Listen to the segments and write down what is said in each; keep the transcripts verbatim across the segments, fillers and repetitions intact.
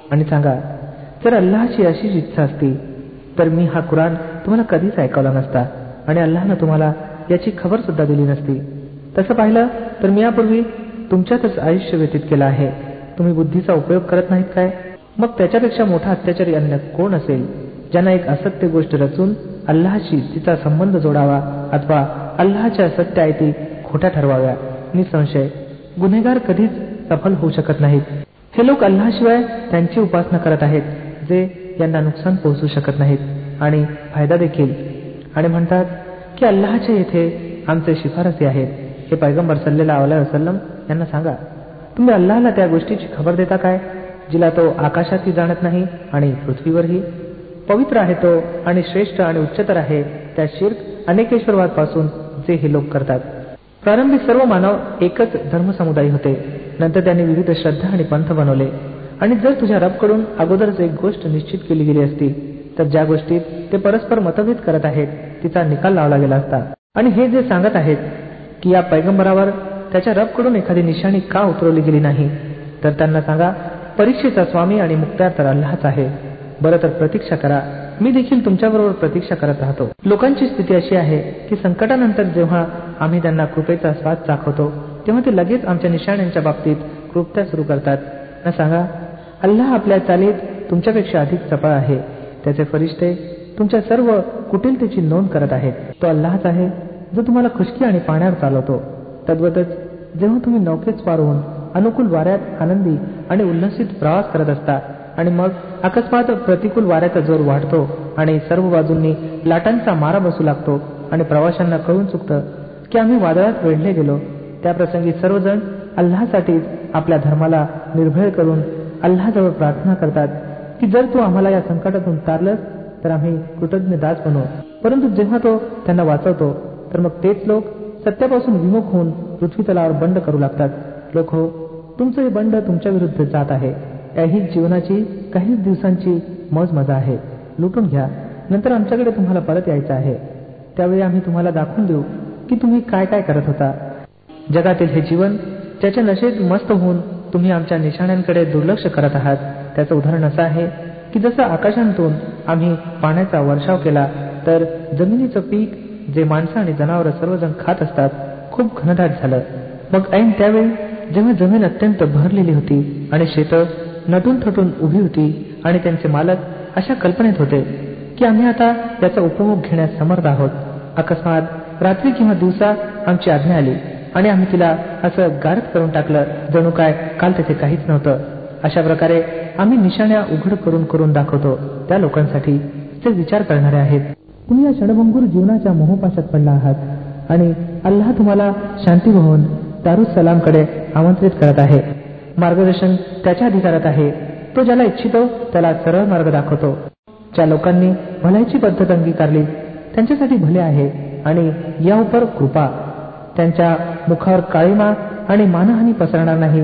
आणि सांगा, जर अल्लाहची अशीच इच्छा असती तर मी हा कुराण तुम्हाला कधीच ऐकवला नसता आणि अल्लाहनं तुम्हाला याची खबर सुद्धा दिली नसती. तसं पाहिलं तर मी यापूर्वी तुमच्यातच आयुष्य व्यतीत केलं आहे. तुम्ही बुद्धीचा उपयोग करत नाहीत काय? मग त्याच्यापेक्षा मोठा अत्याचारी अन्य कोण असेल, ज्यांना एक असत्य गोष्ट रचून अल्लाहशी तिचा संबंध जोडावा अथवा अल्लाहच्या सत्य आयती खोट्या ठरवाव्या. निसंशय गुन्हेगार कधीच सफल होऊ शकत नाहीत. हे लोक अल्लाहशिवाय त्यांची उपासना करत आहेत, जे यांना नुकसान पोहोचू शकत नाहीत आणि फायदा देखील, आणि म्हणतात की अल्लाहच्या येथे आमचे शिफारसी आहेत. हे पैगंबर सल्लल्लाहु अलैहि वसल्लम यांना सांगा, तुम्ही अल्लाहला त्या गोष्टीची खबर देता काय जिला तो आकाशातही जाणत नाही आणि पृथ्वीवरही? पवित्र आहे तो आणि श्रेष्ठ आणि उच्चतर आहे त्या शिर्क अनेकेश्वरवाद पासून जे हे लोक करतात. प्रारंभी सर्व मानव एकच धर्मसमुदाय होते. नंतर त्यांनी विविध श्रद्धा आणि पंथ बनवले. आणि जर तुझ्या रबकडून अगोदरच एक गोष्ट निश्चित केली गेली असती तर ज्या गोष्टीत ते परस्पर मतभेद करत आहेत तिचा निकाल लावला गेला असता. आणि हे जे सांगत आहेत की या पैगंबरावर त्याच्या रबकडून एखादी निशाणी का उतरवली गेली नाही, तर त्यांना सांगा, परीक्षेचा स्वामी आणि मुक्त्यार तर अल्लाहच आहे. बरं तर प्रतीक्षा करा, मी देखील तुमच्याबरोबर प्रतीक्षा करत राहतो. लोकांची स्थिती अशी आहे की संकटानंतर जेव्हा आम्ही त्यांना कृपेचा स्वाद दाखवतो तेव्हा ते लगेच आमच्या निशाण्यांच्या बाबतीत कृपता सुरू करतात. न सांगा, अल्लाह आपल्या चालीत तुमच्यापेक्षा अधिक चपळ आहे. त्याचे फरिश्ते तुमच्या सर्व कुटिलतेची नोंद करत आहेत. तो अल्लाहच आहे जो तुम्हाला खुशकी आणि पाण्यावर चालवतो. तद्वतच जेव्हा तुम्ही नौकेत स्वार होऊन अनुकूल वाऱ्यात आनंदी आणि उल्हसित प्रवास करत असता आणि मग अकस्मात प्रतिकूल वाऱ्याचा जोर वाढतो आणि सर्व बाजूंनी लाटांचा मारा बसू लागतो आणि प्रवाशांना कळून चुकतं की आम्ही वादळात वेढले गेलो, त्या प्रसंगी सर्वजण अल्लाहसाठीच आपल्या धर्माला निर्भय करून अल्लाहजवळ प्रार्थना करतात की जर तू आम्हाला या संकटातून तारलंस तर आम्ही कृतज्ञ दास बनू. परंतु जेव्हा तो त्यांना वाचवतो तर मग तेच लोक सत्यापासून विमुख होऊन पृथ्वी तलावर बंड करू लागतात. लोक हो, तुमचं हे बंड तुमच्या विरुद्ध जात आहे. याहीच जीवनाची काहीच दिवसांची मौज मजा आहे. लुटून घ्या, नंतर आमच्याकडे तुम्हाला परत यायचं आहे. त्यावेळी आम्ही तुम्हाला दाखवून देऊ की तुम्ही काय काय करत होता. जगातील हे जीवन ज्याच्या नशेत मस्त होऊन तुम्ही आमच्या निशाण्यांकडे दुर्लक्ष करत आहात, त्याचं उदाहरण असं आहे की जसं आकाशांतून आम्ही पाण्याचा वर्षाव केला तर जमिनीचं पीक जे माणसं आणि जनावरं सर्वजण खात असतात खूप घनदाट झालं. मग ऐन त्यावेळी जेव्हा जमीन अत्यंत भरलेली होती आणि शेतं नटून थटून उभी होती आणि त्यांचे मालक अशा कल्पनेत होते की आम्ही आता याचा उपभोग घेण्यास समर्थ आहोत, अकस्मात रात्री किंवा दिवसा आमची आज्ञा आली आणि आम्ही तिला असं गारद करून टाकलं जणू काय काल तेथे काहीच नव्हतं. अशा प्रकारे आम्ही निशाण्या उघड करून करून दाखवतो त्या लोकांसाठी जे विचार करणारे आहेत. तुम्ही या क्षणभंगूर जीवनाच्या मोहपाशात पडला आहात आणि अल्लाह तुम्हाला शांती भवन दारुस सलामकडे आमंत्रित करत आहे. मार्गदर्शन त्याच्या अधिकारात आहे. तो ज्याला इच्छितो त्याला सरळ मार्ग दाखवतो. ज्या लोकांनी भल्याची पद्धत अंगीकारली त्यांच्यासाठी भले आहे आणि या उपर कृपा. त्यांच्या मुखावर काळीमा आणि मानहानी पसरणार नाही.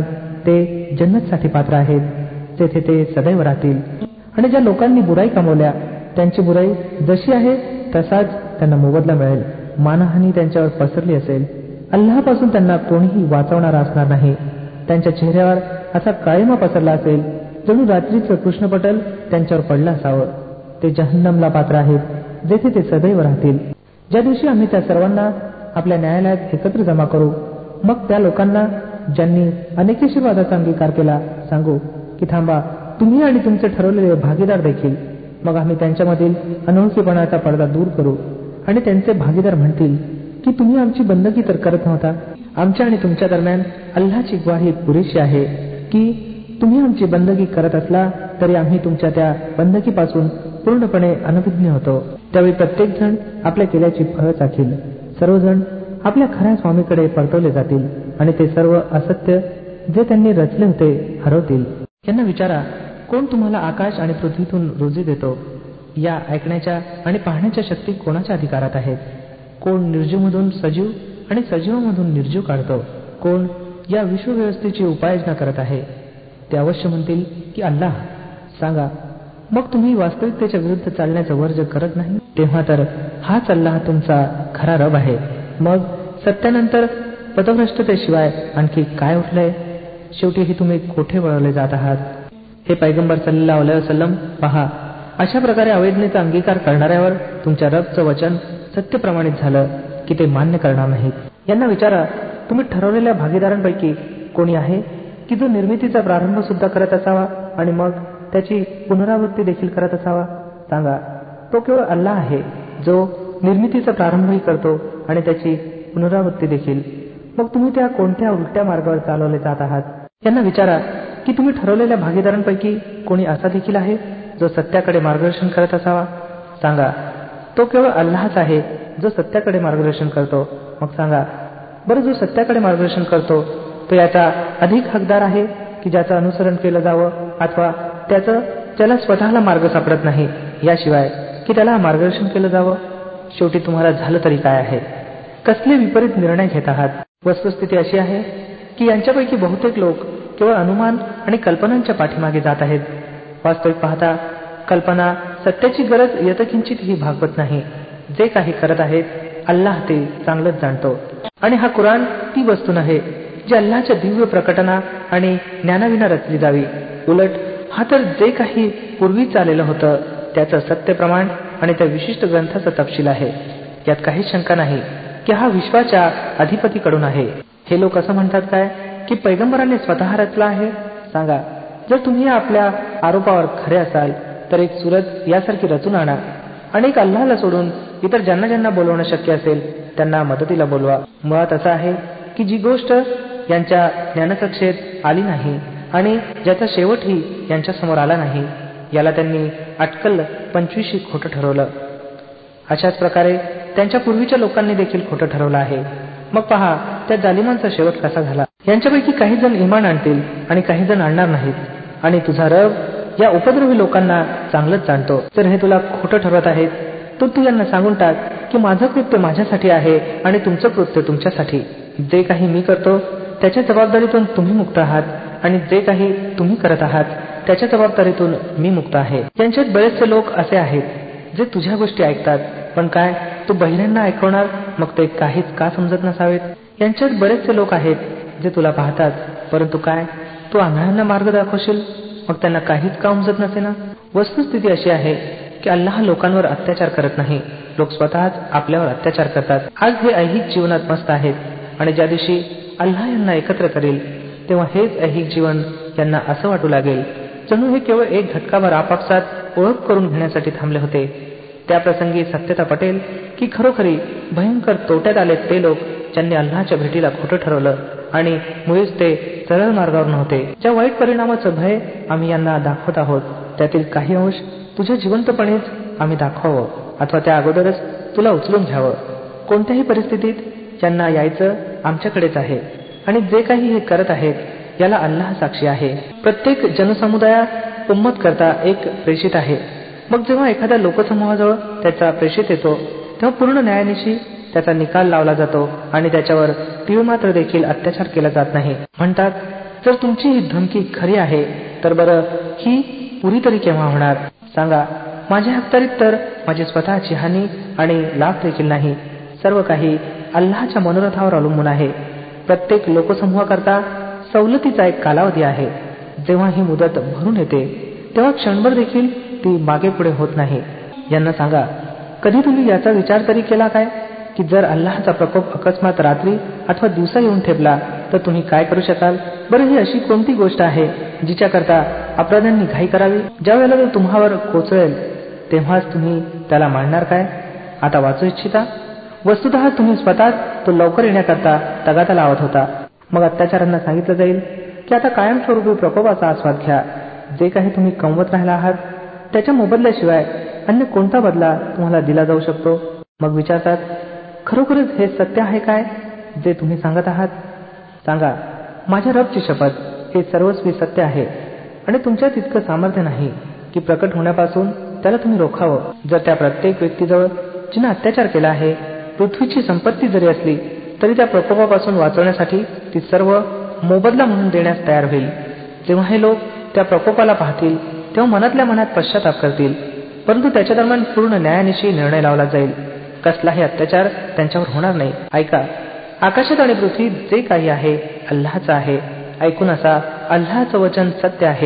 ते जन्नतसाठी पात्र आहेत जेथे ते सदैव राहतील. आणि ज्या लोकांनी बुराई कमवल्या त्यांची बुराई जशी आहे तसाच त्यांना मोबदला मिळेल. मानहानी त्यांच्यावर पसरली असेल, अल्लाहपासून त्यांना कोणीही वाचवणारा असणार नाही. त्यांच्या चेहऱ्यावर असा काळीमा पसरला असेल जणू रात्रीचं कृष्णपटल त्यांच्यावर पडलं असावं. ते जहन्नमला पात्र आहेत जेथे ते सदैव राहतील. ज्या दिवशी आम्ही त्या सर्वांना आपल्या न्यायालयात एकत्र जमा करू, मग त्या लोकांना ज्यांनी अनेकेश्वरवादाचा अंगीकार केला सांगू की थांबा, तुम्ही आणि तुमचे ठरवलेले भागीदार देखील. मग आम्ही त्यांच्यामधील अनोळखीपणाचा पडदा दूर करू आणि त्यांचे भागीदार म्हणतील की तुम्ही आमची बंदगी तर करत नव्हता. आमच्या आणि तुमच्या दरम्यान अल्लाहची ग्वाही पुरेशी आहे की तुम्ही आमची बंदगी करत असला तरी आम्ही तुमच्या त्या बंदगीपासून पूर्णपणे अनभिज्ञ होतो. त्यावेळी प्रत्येक जण आपल्या केल्याची फळं चाखील. सर्वजण आपल्या खऱ्या स्वामीकडे परतवले जातील आणि ते सर्व असत्य जे त्यांनी रचले होते हरवतील. यांना विचारा, कोण तुम्हाला आकाश आणि पृथ्वीतून रोजी देतो? या ऐकण्याच्या आणि पाहण्याच्या शक्ती कोणाच्या अधिकारात आहेत? कोण निर्जीवमधून सजीव आणि सजीवामधून निर्जीव काढतो? कोण या विश्वव्यवस्थेची उपाययोजना करत आहे? ते अवश्य म्हणतील की अल्लाह. सांगा, मग तुम्ही वास्तविकतेच्या विरुद्ध चालण्याचं वर्ज करत नाही? तेव्हा तर हाच अल्लाह तुमचा खरा रब आहे. मग सत्यानंतर पथभ्रष्टतेशिवाय आणखी काय उरलंय? शेवटी ही तुम्ही कोठे वळवले जात आहात? हे पैगंबर सल्लल्लाहु अलैहि वसल्लम, पहा, अशा प्रकारे अवैधनेचा अंगीकार करणाऱ्यावर तुमच्या रबचं वचन सत्य प्रमाणित झालं की ते मान्य करणार नाहीत. यांना विचारा, तुम्ही ठरवलेल्या भागीदारांपैकी कोणी आहे की जो निर्मितीचा प्रारंभ सुद्धा करत असावा आणि मग त्याची पुनरावृत्ती देखील करत असावा? सांगा, तो केवळ अल्लाह आहे जो निर्मितीचा प्रारंभही करतो आणि त्याची पुनरावृत्ती देखील. मग तुम्ही त्या कोणत्या उलट्या मार्गावर चालवले जात आहात? यांना विचारा की तुम्ही ठरवलेल्या भागीदारांपैकी कोणी असा देखील आहे जो सत्याकडे मार्गदर्शन करत असावा? सांगा, तो केवळ अल्लाहच आहे जो सत्याकडे मार्गदर्शन करतो. मग सांगा बरं, जो सत्याकडे मार्गदर्शन करतो तो याचा अधिक हकदार आहे की ज्याचं अनुसरण केलं जावं, अथवा त्याचं ज्याला स्वतःला मार्ग सापडत नाही याशिवाय की त्याला मार्गदर्शन केलं जावं? शेवटी तुम्हाला झालं तरी काय आहे? कसले विपरीत निर्णय घेत आहात? वस्तुस्थिती अशी आहे की यांच्यापैकी बहुतेक लोक केवळ अनुमान आणि कल्पनांच्या पाठीमागे जात आहेत. वास्तविक पाहता कल्पना सत्याची गरज यथकिंचितही भागवत नाही. जे काही करत आहेत अल्लाह ते चांगलंच जाणतो. आणि हा कुराण ती वस्तू नव्हे जी अल्लाहच्या दिव्य प्रकटना आणि ज्ञानाविना रचली जावी. उलट हा तर जे काही पूर्वीच आलेलं होतं त्याचं सत्य प्रमाण आणि त्या विशिष्ट ग्रंथाचा तपशील आहे. यात काहीच शंका नाही की हा विश्वाच्या अधिपतीकडून आहे. हे लोक असं म्हणतात काय की पैगंबराने स्वतः रचला आहे? सांगा, जर तुम्ही आपल्या आरोपावर खरे असाल तर एक सूरत यासारखी रचून आणा आणि एक अल्लाहला सोडून इतर ज्यांना ज्यांना बोलवणं शक्य असेल त्यांना मदतीला बोलवा. मुळात असं आहे की जी गोष्ट यांच्या ज्ञानकक्षेत आली नाही आणि ज्याचा शेवटही यांच्या समोर आला नाही याला त्यांनी अटकल पंचवीशी खोटं ठरवलं. अशाच प्रकारे त्यांच्या पूर्वीच्या लोकांनी देखील खोटं ठरवलं आहे. मग पहा त्या जालिमांचा शेवट कसा झाला. यांच्यापैकी काही जण इमान आणतील आणि काही जण आणणार नाहीत. आणि तुझा रब या उपद्रवी लोकांना चांगलंच जाणतो. तर हे तुला खोटं ठरवत आहेत तर तू यांना सांगून टाक की माझं कृत्य माझ्यासाठी आहे आणि तुमचं कृत्य तुमच्यासाठी. जे काही मी करतो त्याच्या जबाबदारीतून तुम्ही मुक्त आहात आणि जे काही तुम्ही करत आहात त्याच्या जबाबदारीतून मी मुक्त आहे. यांच्यात बरेचसे लोक असे आहेत जे तुझ्या गोष्टी ऐकतात, पण काय तू बहिऱ्यांना ऐकवणार मग ते काहीच का समजत नसावेत? यांच्यात बरेचसे लोक आहेत जे तुला पाहतात, परंतु काय तू आंधळ्यांना मार्ग दाखवशील मग त्यांना काहीच का उमजत नसेना? वस्तुस्थिती अशी आहे की अल्लाह लोकांवर अत्याचार करत नाही, लोक स्वतःच आपल्यावर अत्याचार करतात. आज हे ऐहिक जीवनात मस्त आहेत आणि ज्या दिवशी अल्लाह यांना एकत्र करेल तेव्हा हेच ऐहिक जीवन यांना असं वाटू लागेल जणू हे केवळ एक घटकाभर आपापसात ओळख करून घेण्यासाठी थांबले होते. त्या प्रसंगी सत्यता पटेल की खरोखरी भयंकर तोट्यात आले ते लोक ज्यांनी अल्लाहच्या भेटीला खोटं ठरवलं आणि मुळीच ते सरळ मार्गावर नव्हते. ज्या वाईट परिणामाचं भय आम्ही यांना दाखवत आहोत त्यातील काही अंश तुझ्या जिवंतपणेच आम्ही दाखवावं अथवा त्या अगोदरच तुला उचलून घ्यावं. कोणत्याही परिस्थितीत यांना यायचं आमच्याकडेच आहे आणि जे काही हे करत आहेत याला अल्लाह साक्षी आहे. प्रत्येक जनसमुदायात उम्मत करता एक प्रेषित आहे. मग जेव्हा एखाद्या लोकसमूहाजवळ त्याचा प्रेषित येतो तेव्हा पूर्ण न्यायानिशी त्याचा निकाल लावला जातो आणि त्याच्यावर तीळ मात्र देखील अत्याचार केला जात नाही. म्हणतात, जर तुमची ही धमकी खरी आहे तर बरं ही पुरी तरी केव्हा होणार? सांगा, माझ्या अखत्यारीत तर माझी स्वतःची हानी आणि लाभ देखील नाही. सर्व काही अल्लाहच्या मनोरथावर अवलंबून आहे. प्रत्येक लोकसमूहाकरता सवलतीचा एक कालावधी आहे. जेव्हा ही मुदत भरून येते तेव्हा क्षणभर देखील ती मागे पुढे होत नाही. यांना सांगा, कधी तुम्ही याचा विचार तरी केला काय की जर अल्लाहचा प्रकोप अकस्मात रात्री अथवा दिवसा येऊन ठेपला तर तुम्ही काय करू शकाल? बरं, ही अशी कोणती गोष्ट आहे जिच्याकरता अपराध्यांनी घाई करावी? ज्या वेळेला तो तुम्हावर कोसळेल तेव्हाच तुम्ही त्याला मांडणार काय? आता वाचू इच्छिता? वस्तुतः तुम्ही स्वतःच तो लवकर येण्याकरता तगादा लावत होता. मग अत्याचारांना सांगितलं जाईल की आता कायमस्वरूपी प्रकोपाचा आस्वाद घ्या. जे काही तुम्ही कमवत राहिला आहात त्याच्या मोबदल्याशिवाय अन्य कोणता बदला तुम्हाला दिला जाऊ शकतो? मग विचारतात, खरोखरच हे सत्य आहे काय जे तुम्ही सांगत आहात? सांगा, माझ्या रबची शपथ, हे सर्वस्वी सत्य आहे आणि तुमच्यात इतकं सामर्थ्य नाही की प्रकट होण्यापासून त्याला तुम्ही रोखावं. जर त्या प्रत्येक व्यक्तीजवळ जिने अत्याचार केला आहे पृथ्वीची संपत्ती जरी असली तरी त्या प्रकोपापासून वाचवण्यासाठी ती सर्व मोबदला म्हणून देण्यास तयार होईल. जेव्हा हे लोक त्या प्रकोपाला पाहतील तेव्हा मनातल्या मनात पश्चाताप करतील, परंतु त्याच्या दरम्यान पूर्ण न्यायानिशी निर्णय लावला जाईल. कसलाही अत्याचार त्यांच्यावर होणार नाही. ऐका, आकाशात आणि पृथ्वीत जे काही आहे अल्लाहचं आहे. ऐकून असा, अल्लाहचं वचन सत्य आहे,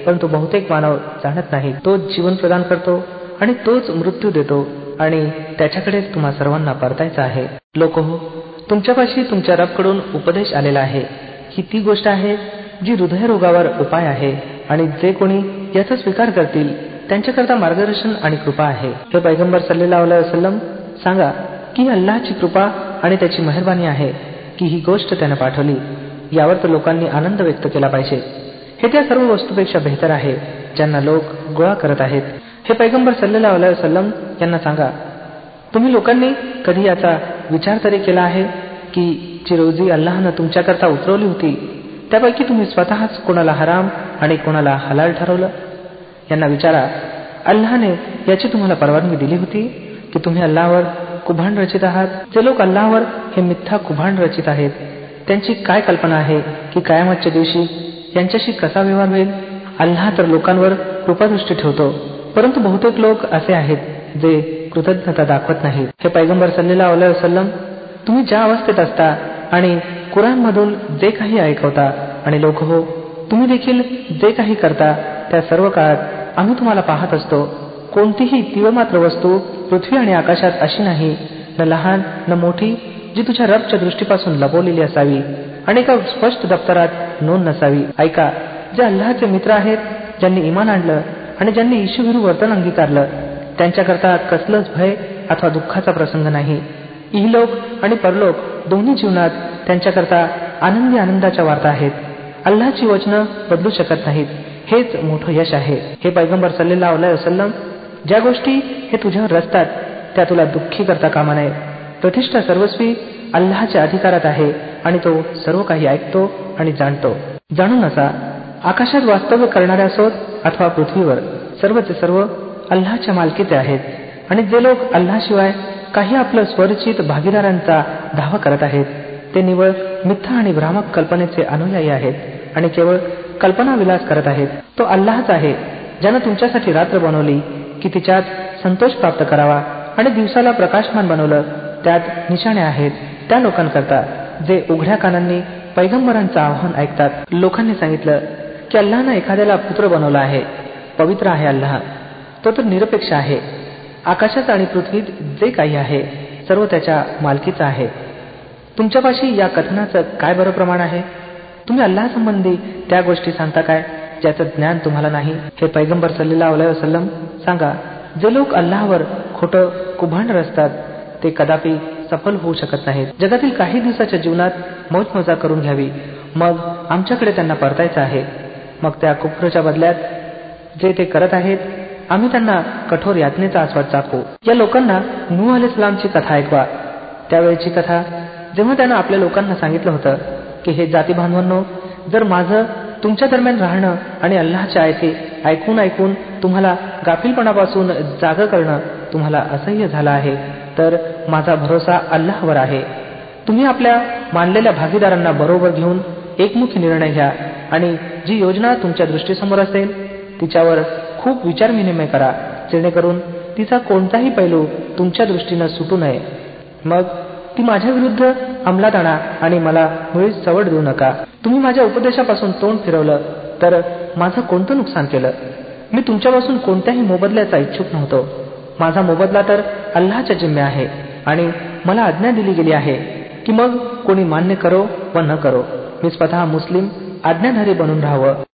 परंतु बहुतेक मानव जाणत नाही. तोच जीवन प्रदान करतो आणि तोच मृत्यू देतो आणि त्याच्याकडेच तुम्हा सर्वांना परतायचं आहे. लोकहो, तुमच्यापाशी तुमच्या रबकडून उपदेश आलेला आहे. ही ती गोष्ट आहे जी हृदयरोगावर उपाय आहे आणि जे कोणी याचा स्वीकार करतील त्यांच्याकरता मार्गदर्शन आणि कृपा आहे. हे पैगंबर सल्लल्लाहु अलैहि वसल्लम, सांगा की अल्लाहची कृपा आणि त्याची मेहरबानी आहे की ही गोष्ट त्यानं पाठवली. यावर तर लोकांनी आनंद व्यक्त केला पाहिजे. हे त्या सर्व वस्तूपेक्षा बेहतर आहे ज्यांना लोक गोळा करत आहेत. हे पैगंबर सल्लल्लाहु अलैहि वसल्लम यांना सांगा, तुम्ही लोकांनी कधी याचा विचार तरी केला आहे की जी रोजी अल्लाहनं तुमच्याकरता उतरवली होती त्यापैकी तुम्ही स्वतःच कोणाला हराम आणि कोणाला हलाल ठरवलं? यांना विचारा, अल्लाहने याची तुम्हाला परवानगी दिली होती की तुम्ही अल्लाहवर कुभांड रचित आहात? जे लोक अल्लाहवर हे मिथ्या कुभांड रचित आहेत त्यांची काय कल्पना आहे की कयामतच्या दिवशी यांच्याशी कसा व्यवहार होईल? अल्लाह तर लोकांवर कृपादृष्टी ठेवतो, परंतु बहुतेक लोक असे आहेत जे कृतज्ञता दाखवत नाहीत. हे पैगंबर सल्लल्लाहु अलैहि वसल्लम, तुम्ही ज्या अवस्थेत असता आणि कुराणमधून जे काही ऐकवता आणि लोक हो, तुम्ही देखील जे काही करता त्या सर्व काळात आम्ही तुम्हाला पाहत असतो. कोणतीही तीव्रमात्र वस्तू पृथ्वी आणि आकाशात अशी नाही, न लहान न मोठी, जी तुझ्या रबच्या दृष्टीपासून लपवलेली असावी आणि एका स्पष्ट दप्तरात नोंद नसावी. ऐका, जे अल्लाहचे मित्र आहेत, ज्यांनी इमान आणलं आणि ज्यांनी ईशुभिरू वर्तन अंगीकारलं, त्यांच्याकरता कसलंच भय अथवा दुःखाचा प्रसंग नाही. इहलोक आणि परलोक दोन्ही जीवनात त्यांच्याकरता आनंदी आनंदाच्या वार्ता आहेत. अल्लाहची वचनं बदलू शकत नाहीत. हेच मोठं यश आहे. हे पैगंबर सल्लल्लाहु अलैहि वसल्लम, ज्या गोष्टी हे तुझ्यावर रचतात त्या तुला दुःखी करता कामा नये. प्रतिष्ठा सर्वस्वी अल्लाहच्या अधिकारात आहे आणि तो सर्व काही ऐकतो आणि जाणतो. जाणून असा, आकाशात वास्तव्य करणारे असोत अथवा पृथ्वीवर, सर्वचे सर्व अल्लाहच्या मालकीचे आहेत. आणि जे लोक अल्लाहशिवाय काही आपलं स्वरचित भागीदारांचा दावा करत आहेत ते निवळ मिथ्या आणि भ्रामक कल्पनेचे अनुयायी आहेत आणि केवळ कल्पना विलास करत आहेत. तो अल्लाहच आहे ज्यानं तुमच्यासाठी रात्र बनवली की तिच्यात संतोष प्राप्त करावा आणि दिवसाला प्रकाशमान बनवलं, त्यात निशाणे आहेत त्या लोकांकरता जे उघड्या कानांनी पैगंबरांचं आव्हान ऐकतात. लोकांनी सांगितलं की अल्लाहनं एखाद्याला पुत्र बनवला आहे. पवित्र आहे अल्लाह, तो तर निरपेक्ष आहे. आकाशात आणि पृथ्वीत जे काही आहे सर्व त्याच्या मालकीचं आहे. तुमच्यापाशी या कथनाचं काय बरं प्रमाण आहे? तुम्ही अल्लाहसंबंधी त्या गोष्टी सांगता काय ज्याचं ज्ञान तुम्हाला नाही? हे पैगंबर सल्लल्लाहु अलैहि वसल्लम, सांगा, जे लोक अल्लाहवर खोटं कुभांड रचतात ते कदापि सफल होऊ शकत नाहीत. जगातील काही दिवसाच्या जीवनात मौजमजा करून घ्यावी, मग आमच्याकडे त्यांना परतायचं आहे. मग त्या कुफ्रच्या बदल्यात जे ते करत आहेत आम्ही त्यांना कठोर यातनेचा आस्वाद चाखू. या लोकांना नूह अलैहिस्सलामची कथा ऐकवा. त्यावेळची कथा, जेव्हा त्यानं आपल्या लोकांना सांगितलं होतं की हे जाती बांधवांनो, जर माझं तुमच्या दरम्यान राहणं आणि अल्लाहच्या आयती ऐकून ऐकून तुम्हाला गाफिलपणापासून जागं करणं तुम्हाला असह्य झालं आहे तर माझा भरोसा अल्लाहवर आहे. तुम्ही आपल्या मानलेल्या भागीदारांना बरोबर घेऊन एकमुखी निर्णय घ्या आणि जी योजना तुमच्या दृष्टीसमोर असेल तिच्यावर खूप विचार विनिमय करा, जेणेकरून तिचा कोणताही पैलू तुमच्या दृष्टीनं सुटू नये. मग ती माझ्या विरुद्ध अंमलात आणा आणि मला मुळीच सवड देऊ नका. तुम्ही माझ्या उपदेशापासून तोंड फिरवलं तर माझं कोणतं नुकसान केलं? मी तुमच्यापासून कोणत्याही मोबदल्याचा इच्छुक नव्हतो. माझा मोबदला तर अल्लाहच्या जिम्मे आहे आणि मला आज्ञा दिली गेली आहे की मग कोणी मान्य करो व न करो, मी स्वतः मुस्लिम आज्ञाधारी बनून राहावं.